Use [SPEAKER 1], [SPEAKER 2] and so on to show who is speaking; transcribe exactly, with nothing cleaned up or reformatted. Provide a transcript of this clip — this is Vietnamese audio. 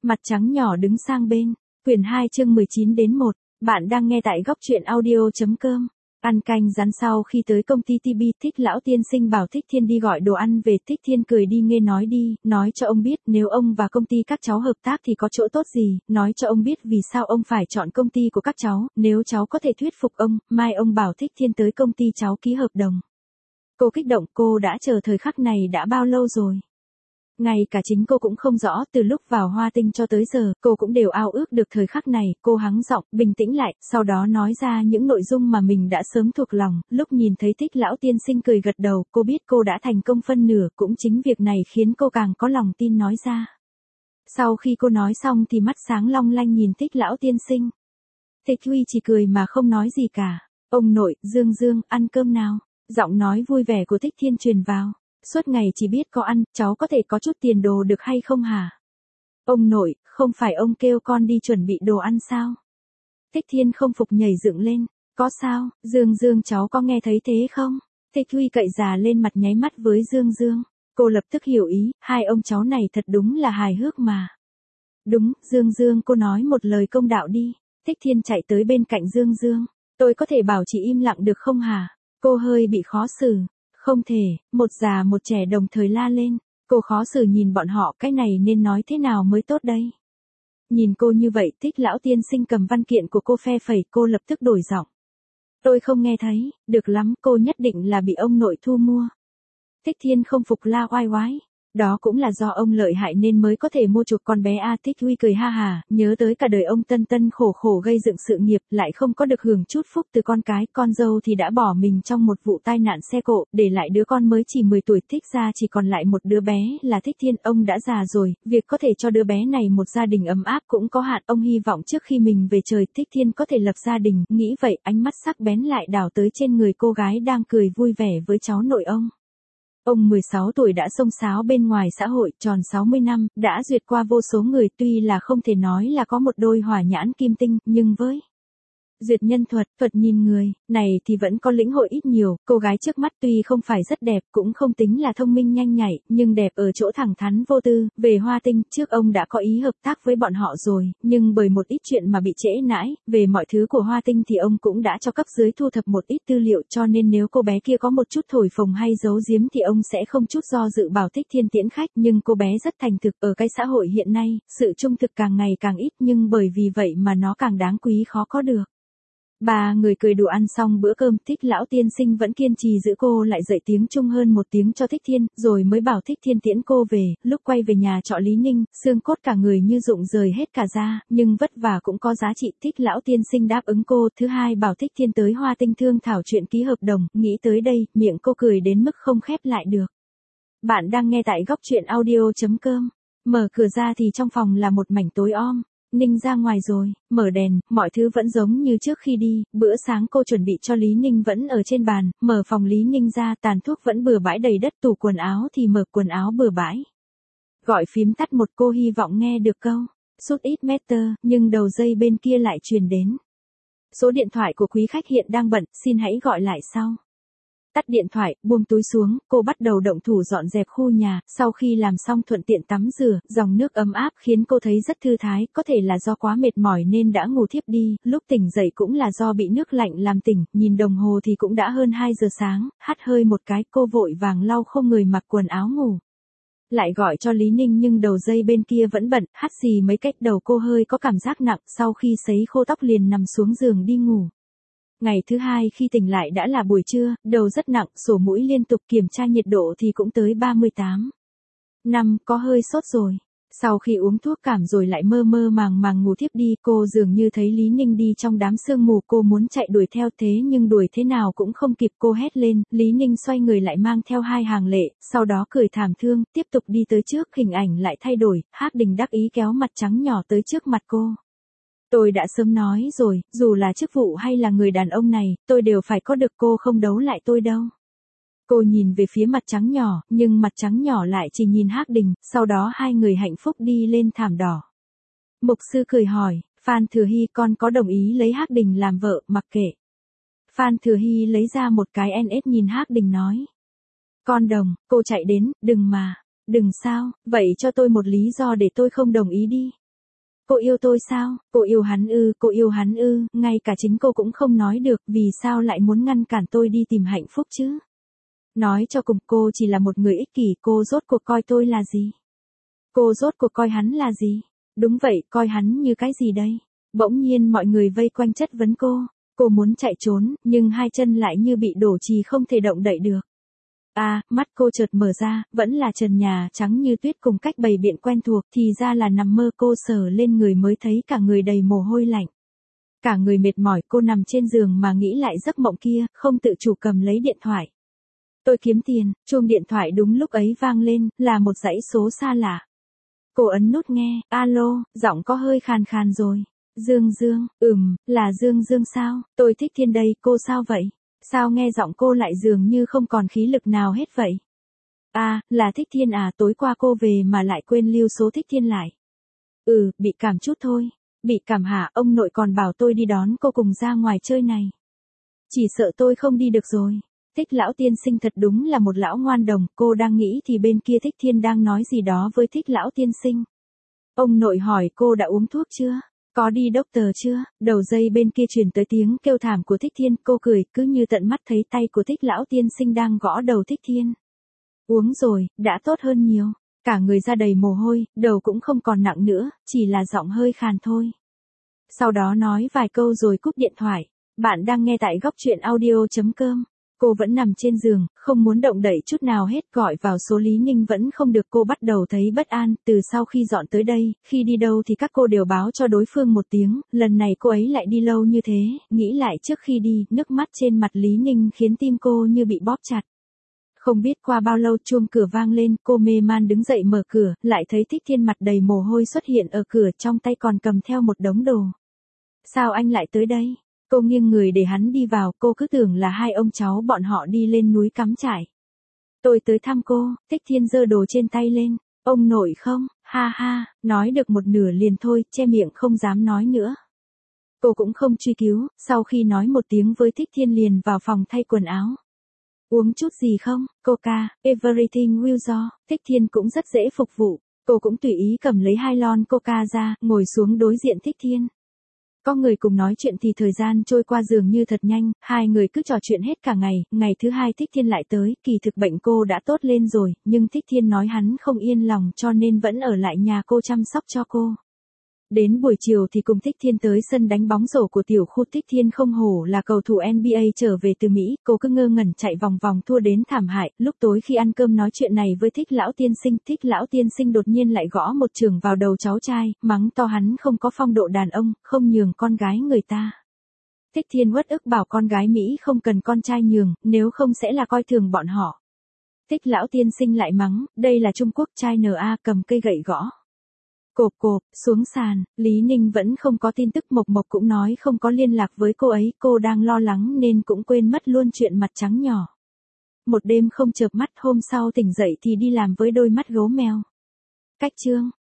[SPEAKER 1] Mặt trắng nhỏ đứng sang bên. Quyển hai chương mười chín đến một. Bạn đang nghe tại góc truyện audio.com. Ăn canh rán sau khi tới công ty tê bê, Thích lão tiên sinh bảo Thích Thiên đi gọi đồ ăn về. Thích Thiên cười đi nghe nói đi, nói cho ông biết nếu ông và công ty các cháu hợp tác thì có chỗ tốt gì, nói cho ông biết vì sao ông phải chọn công ty của các cháu, nếu cháu có thể thuyết phục ông, mai ông bảo Thích Thiên tới công ty cháu ký hợp đồng. Cô kích động, cô đã chờ thời khắc này đã bao lâu rồi. Ngay cả chính cô cũng không rõ, từ lúc vào Hoa Tinh cho tới giờ, cô cũng đều ao ước được thời khắc này. Cô hắng giọng, bình tĩnh lại, sau đó nói ra những nội dung mà mình đã sớm thuộc lòng. Lúc nhìn thấy Thích lão tiên sinh cười gật đầu, cô biết cô đã thành công phân nửa, cũng chính việc này khiến cô càng có lòng tin nói ra. Sau khi cô nói xong thì mắt sáng long lanh nhìn Thích lão tiên sinh. Thích Huy chỉ cười mà không nói gì cả. Ông nội, Dương Dương, ăn cơm nào? Giọng nói vui vẻ của Thích Thiên truyền vào. Suốt ngày chỉ biết có ăn, cháu có thể có chút tiền đồ được hay không hả? Ông nội, không phải ông kêu con đi chuẩn bị đồ ăn sao? Thích Thiên không phục nhảy dựng lên. Có sao, Dương Dương cháu có nghe thấy thế không? Thích Huy cậy già lên mặt nháy mắt với Dương Dương. Cô lập tức hiểu ý, hai ông cháu này thật đúng là hài hước mà. Đúng, Dương Dương, cô nói một lời công đạo đi. Thích Thiên chạy tới bên cạnh Dương Dương. Tôi có thể bảo chị im lặng được không hả? Cô hơi bị khó xử. Không thể, một già một trẻ đồng thời la lên. Cô khó xử nhìn bọn họ, cái này nên nói thế nào mới tốt đây? Nhìn cô như vậy, Thích lão tiên sinh cầm văn kiện của cô phe phẩy, cô lập tức đổi giọng. Tôi không nghe thấy, được lắm, cô nhất định là bị ông nội thu mua. Thích Thiên không phục la oai oái. Đó cũng là do ông lợi hại nên mới có thể mua chuộc con bé A. Thích Huy cười ha hà, nhớ tới cả đời ông tân tân khổ khổ gây dựng sự nghiệp, lại không có được hưởng chút phúc từ con cái, con dâu thì đã bỏ mình trong một vụ tai nạn xe cộ, để lại đứa con mới chỉ mười tuổi. Thích ra chỉ còn lại một đứa bé là Thích Thiên. Ông đã già rồi, việc có thể cho đứa bé này một gia đình ấm áp cũng có hạn. Ông hy vọng trước khi mình về trời, Thích Thiên có thể lập gia đình. Nghĩ vậy, ánh mắt sắc bén lại đảo tới trên người cô gái đang cười vui vẻ với cháu nội ông. Ông mười sáu tuổi đã xông xáo bên ngoài xã hội, tròn sáu mươi năm, đã duyệt qua vô số người, tuy là không thể nói là có một đôi hỏa nhãn kim tinh, nhưng với duyệt nhân thuật, thuật nhìn người, này thì vẫn có lĩnh hội ít nhiều. Cô gái trước mắt tuy không phải rất đẹp, cũng không tính là thông minh nhanh nhạy, nhưng đẹp ở chỗ thẳng thắn vô tư. Về Hoa Tinh, trước ông đã có ý hợp tác với bọn họ rồi, nhưng bởi một ít chuyện mà bị trễ nãi. Về mọi thứ của Hoa Tinh thì ông cũng đã cho cấp dưới thu thập một ít tư liệu, cho nên nếu cô bé kia có một chút thổi phồng hay giấu giếm thì ông sẽ không chút do dự bảo Thích Thiên tiễn khách. Nhưng cô bé rất thành thực, ở cái xã hội hiện nay, sự trung thực càng ngày càng ít, nhưng bởi vì vậy mà nó càng đáng quý khó có được. Ba người cười đùa ăn xong bữa cơm, Thích lão tiên sinh vẫn kiên trì giữ cô lại dạy tiếng Trung hơn một tiếng cho Thích Thiên, rồi mới bảo Thích Thiên tiễn cô về. Lúc quay về nhà trọ Lý Ninh, xương cốt cả người như rụng rời hết cả ra, nhưng vất vả cũng có giá trị. Thích lão tiên sinh đáp ứng cô. Thứ hai bảo Thích Thiên tới Hoa Tinh thương thảo chuyện ký hợp đồng. Nghĩ tới đây, miệng cô cười đến mức không khép lại được. Bạn đang nghe tại góc truyện audio.com. Mở cửa ra thì trong phòng là một mảnh tối om. Ninh ra ngoài rồi, mở đèn, mọi thứ vẫn giống như trước khi đi. Bữa sáng cô chuẩn bị cho Lý Ninh vẫn ở trên bàn, mở phòng Lý Ninh ra, tàn thuốc vẫn bừa bãi đầy đất, tủ quần áo thì mở quần áo bừa bãi. Gọi phím tắt một, cô hy vọng nghe được câu sút ít meter, nhưng đầu dây bên kia lại truyền đến. Số điện thoại của quý khách hiện đang bận, xin hãy gọi lại sau. Tắt điện thoại, buông túi xuống, cô bắt đầu động thủ dọn dẹp khu nhà. Sau khi làm xong thuận tiện tắm rửa, dòng nước ấm áp khiến cô thấy rất thư thái. Có thể là do quá mệt mỏi nên đã ngủ thiếp đi. Lúc tỉnh dậy cũng là do bị nước lạnh làm tỉnh. Nhìn đồng hồ thì cũng đã hơn hai giờ sáng. Hắt hơi một cái, cô vội vàng lau khô người mặc quần áo ngủ. Lại gọi cho Lý Ninh nhưng đầu dây bên kia vẫn bận. Hắt xì mấy cách đầu cô hơi có cảm giác nặng. Sau khi sấy khô tóc liền nằm xuống giường đi ngủ. Ngày thứ hai khi tỉnh lại đã là buổi trưa, đầu rất nặng, sổ mũi liên tục, kiểm tra nhiệt độ thì cũng tới ba mươi tám. Năm, có hơi sốt rồi. Sau khi uống thuốc cảm rồi lại mơ mơ màng màng ngủ thiếp đi. Cô dường như thấy Lý Ninh đi trong đám sương mù, cô muốn chạy đuổi theo thế nhưng đuổi thế nào cũng không kịp. Cô hét lên, Lý Ninh xoay người lại mang theo hai hàng lệ, sau đó cười thảm thương, tiếp tục đi tới trước. Hình ảnh lại thay đổi, Hắc Đình đắc ý kéo mặt trắng nhỏ tới trước mặt cô. Tôi đã sớm nói rồi, dù là chức vụ hay là người đàn ông này, tôi đều phải có được, cô không đấu lại tôi đâu. Cô nhìn về phía mặt trắng nhỏ, nhưng mặt trắng nhỏ lại chỉ nhìn Hắc Đình, sau đó hai người hạnh phúc đi lên thảm đỏ. Mục sư cười hỏi, Phan Thừa Hy con có đồng ý lấy Hắc Đình làm vợ, mặc kệ. Phan Thừa Hy lấy ra một cái en ét nhìn Hắc Đình nói. Con đồng, cô chạy đến, đừng mà, đừng sao, vậy cho tôi một lý do để tôi không đồng ý đi. Cô yêu tôi sao? Cô yêu hắn ư, cô yêu hắn ư, ngay cả chính cô cũng không nói được, vì sao lại muốn ngăn cản tôi đi tìm hạnh phúc chứ? Nói cho cùng cô chỉ là một người ích kỷ, cô rốt cuộc coi tôi là gì? Cô rốt cuộc coi hắn là gì? Đúng vậy, coi hắn như cái gì đây? Bỗng nhiên mọi người vây quanh chất vấn cô. Cô muốn chạy trốn, nhưng hai chân lại như bị đổ chì không thể động đậy được. À, mắt cô chợt mở ra, vẫn là trần nhà trắng như tuyết cùng cách bày biện quen thuộc, thì ra là nằm mơ. Cô sờ lên người mới thấy cả người đầy mồ hôi lạnh. Cả người mệt mỏi, cô nằm trên giường mà nghĩ lại giấc mộng kia, không tự chủ cầm lấy điện thoại. Tôi kiếm tiền, chuông điện thoại đúng lúc ấy vang lên, là một dãy số xa lạ. Cô ấn nút nghe, alo, giọng có hơi khàn khàn rồi. Dương Dương, ừm, là Dương Dương sao, tôi Thích Thiên đây, cô sao vậy? Sao nghe giọng cô lại dường như không còn khí lực nào hết vậy? À, là Thích Thiên à, tối qua cô về mà lại quên lưu số Thích Thiên lại. Ừ, bị cảm chút thôi. Bị cảm hả, ông nội còn bảo tôi đi đón cô cùng ra ngoài chơi này. Chỉ sợ tôi không đi được rồi. Thích lão tiên sinh thật đúng là một lão ngoan đồng, cô đang nghĩ thì bên kia Thích Thiên đang nói gì đó với Thích lão tiên sinh. Ông nội hỏi cô đã uống thuốc chưa? Có đi doctor chưa? Đầu dây bên kia truyền tới tiếng kêu thảm của Thích Thiên, cô cười, cứ như tận mắt thấy tay của Thích lão tiên sinh đang gõ đầu Thích Thiên. Uống rồi, đã tốt hơn nhiều. Cả người ra đầy mồ hôi, đầu cũng không còn nặng nữa, chỉ là giọng hơi khàn thôi. Sau đó nói vài câu rồi cúp điện thoại. Bạn đang nghe tại góc truyện audio.com. Cô vẫn nằm trên giường, không muốn động đậy chút nào hết, gọi vào số Lý Ninh vẫn không được, cô bắt đầu thấy bất an, từ sau khi dọn tới đây, khi đi đâu thì các cô đều báo cho đối phương một tiếng, lần này cô ấy lại đi lâu như thế, nghĩ lại trước khi đi, nước mắt trên mặt Lý Ninh khiến tim cô như bị bóp chặt. Không biết qua bao lâu chuông cửa vang lên, cô mê man đứng dậy mở cửa, lại thấy Thích Thiên mặt đầy mồ hôi xuất hiện ở cửa, trong tay còn cầm theo một đống đồ. Sao anh lại tới đây? Cô nghiêng người để hắn đi vào, cô cứ tưởng là hai ông cháu bọn họ đi lên núi cắm trại. Tôi tới thăm cô, Thích Thiên giơ đồ trên tay lên. Ông nội không, ha ha, nói được một nửa liền thôi, che miệng không dám nói nữa. Cô cũng không truy cứu, sau khi nói một tiếng với Thích Thiên liền vào phòng thay quần áo. Uống chút gì không? Coca, everything will do. Thích Thiên cũng rất dễ phục vụ. Cô cũng tùy ý cầm lấy hai lon Coca ra, ngồi xuống đối diện Thích Thiên. Có người cùng nói chuyện thì thời gian trôi qua dường như thật nhanh, hai người cứ trò chuyện hết cả ngày, ngày thứ hai Thích Thiên lại tới, kỳ thực bệnh cô đã tốt lên rồi, nhưng Thích Thiên nói hắn không yên lòng cho nên vẫn ở lại nhà cô chăm sóc cho cô. Đến buổi chiều thì cùng Thích Thiên tới sân đánh bóng rổ của tiểu khu. Thích Thiên không hổ là cầu thủ en bi ây trở về từ Mỹ, cô cứ ngơ ngẩn chạy vòng vòng thua đến thảm hại. Lúc tối khi ăn cơm nói chuyện này với Thích lão tiên sinh, Thích lão tiên sinh đột nhiên lại gõ một chưởng vào đầu cháu trai, mắng to hắn không có phong độ đàn ông, không nhường con gái người ta. Thích Thiên uất ức bảo con gái Mỹ không cần con trai nhường, nếu không sẽ là coi thường bọn họ. Thích lão tiên sinh lại mắng, đây là Trung Quốc, trai en a cầm cây gậy gõ. Cộp cộp, xuống sàn, Lý Ninh vẫn không có tin tức, Mộc Mộc cũng nói không có liên lạc với cô ấy, cô đang lo lắng nên cũng quên mất luôn chuyện mặt trắng nhỏ. Một đêm không chợp mắt, hôm sau tỉnh dậy thì đi làm với đôi mắt gấu mèo. Cách chương.